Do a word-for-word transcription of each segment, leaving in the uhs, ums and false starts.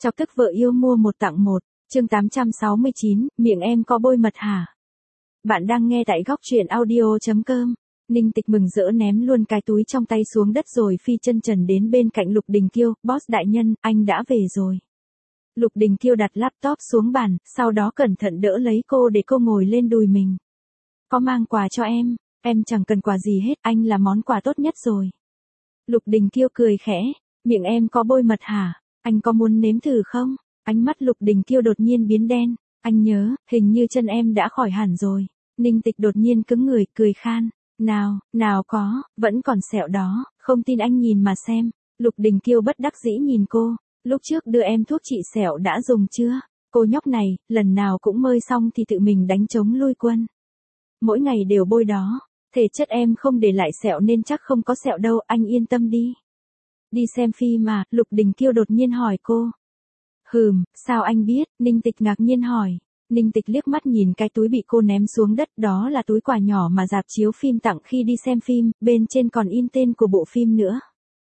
Chọc tức vợ yêu mua một tặng một, chương tám trăm sáu mươi chín, miệng em có bôi mật hả? Bạn đang nghe tại góc truyện audio chấm com. Ninh Tịch mừng rỡ ném luôn cái túi trong tay xuống đất rồi phi chân trần đến bên cạnh Lục Đình Kiêu, boss đại nhân, anh đã về rồi. Lục Đình Kiêu đặt laptop xuống bàn, sau đó cẩn thận đỡ lấy cô để cô ngồi lên đùi mình. Có mang quà cho em, em chẳng cần quà gì hết, anh là món quà tốt nhất rồi. Lục Đình Kiêu cười khẽ, miệng em có bôi mật hả? Anh có muốn nếm thử không? Ánh mắt Lục Đình Kiêu đột nhiên biến đen. Anh nhớ, hình như chân em đã khỏi hẳn rồi. Ninh Tịch đột nhiên cứng người, cười khan. Nào, nào có, vẫn còn sẹo đó, không tin anh nhìn mà xem. Lục Đình Kiêu bất đắc dĩ nhìn cô. Lúc trước đưa em thuốc trị sẹo đã dùng chưa? Cô nhóc này, lần nào cũng mơi xong thì tự mình đánh trống lui quân. Mỗi ngày đều bôi đó. Thể chất em không để lại sẹo nên chắc không có sẹo đâu, anh yên tâm đi. Đi xem phim mà, Lục Đình Kiêu đột nhiên hỏi cô. Hừm, sao anh biết? Ninh Tịch ngạc nhiên hỏi. Ninh Tịch liếc mắt nhìn cái túi bị cô ném xuống đất, đó là túi quà nhỏ mà rạp chiếu phim tặng khi đi xem phim, bên trên còn in tên của bộ phim nữa.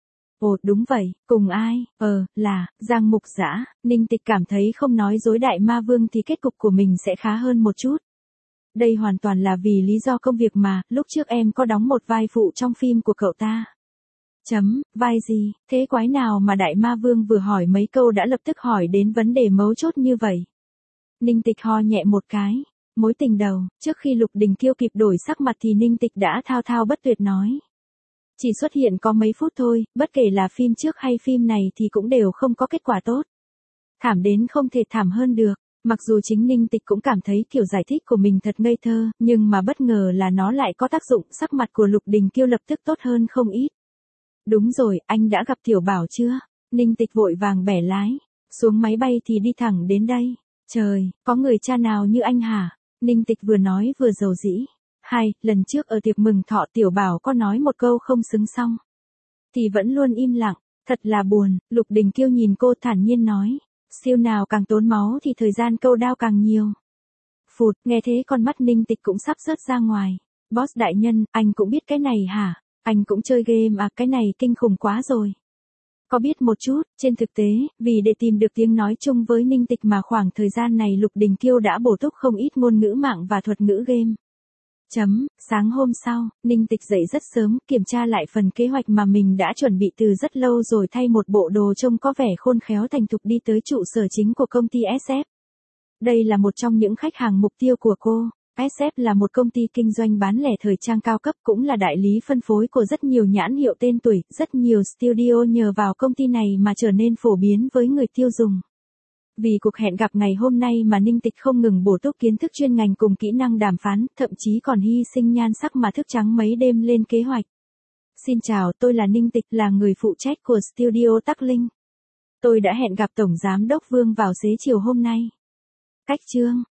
Ồ, đúng vậy, cùng ai? Ờ, là, Giang Mục Dã. Ninh Tịch cảm thấy không nói dối Đại Ma Vương thì kết cục của mình sẽ khá hơn một chút. Đây hoàn toàn là vì lý do công việc mà, lúc trước em có đóng một vai phụ trong phim của cậu ta. Chấm, vai gì, thế quái nào mà Đại Ma Vương vừa hỏi mấy câu đã lập tức hỏi đến vấn đề mấu chốt như vậy. Ninh Tịch ho nhẹ một cái, mối tình đầu, trước khi Lục Đình Kiêu kịp đổi sắc mặt thì Ninh Tịch đã thao thao bất tuyệt nói. Chỉ xuất hiện có mấy phút thôi, bất kể là phim trước hay phim này thì cũng đều không có kết quả tốt. Thảm đến không thể thảm hơn được. Mặc dù chính Ninh Tịch cũng cảm thấy kiểu giải thích của mình thật ngây thơ, nhưng mà bất ngờ là nó lại có tác dụng, sắc mặt của Lục Đình Kiêu lập tức tốt hơn không ít. Đúng rồi, anh đã gặp Tiểu Bảo chưa? Ninh Tịch vội vàng bẻ lái. Xuống máy bay thì đi thẳng đến đây. Trời, có người cha nào như anh hả? Ninh Tịch vừa nói vừa dầu dĩ. Hai, lần trước ở tiệc mừng thọ Tiểu Bảo có nói một câu không xứng xong. Thì vẫn luôn im lặng, thật là buồn. Lục Đình Kiêu nhìn cô thản nhiên nói. Siêu nào càng tốn máu thì thời gian câu đao càng nhiều. Phụt, nghe thế con mắt Ninh Tịch cũng sắp rớt ra ngoài. Boss đại nhân, anh cũng biết cái này hả? Anh cũng chơi game à, cái này kinh khủng quá rồi. Có biết một chút, trên thực tế, vì để tìm được tiếng nói chung với Ninh Tịch mà khoảng thời gian này Lục Đình Kiêu đã bổ túc không ít ngôn ngữ mạng và thuật ngữ game. Chấm, sáng hôm sau, Ninh Tịch dậy rất sớm, kiểm tra lại phần kế hoạch mà mình đã chuẩn bị từ rất lâu rồi thay một bộ đồ trông có vẻ khôn khéo thành thục đi tới trụ sở chính của công ty ét ép. Đây là một trong những khách hàng mục tiêu của cô. ét ép là một công ty kinh doanh bán lẻ thời trang cao cấp, cũng là đại lý phân phối của rất nhiều nhãn hiệu tên tuổi, rất nhiều studio nhờ vào công ty này mà trở nên phổ biến với người tiêu dùng. Vì cuộc hẹn gặp ngày hôm nay mà Ninh Tịch không ngừng bổ túc kiến thức chuyên ngành cùng kỹ năng đàm phán, thậm chí còn hy sinh nhan sắc mà thức trắng mấy đêm lên kế hoạch. Xin chào, tôi là Ninh Tịch, là người phụ trách của studio Tắc Linh. Tôi đã hẹn gặp Tổng Giám đốc Vương vào xế chiều hôm nay. Cách chương,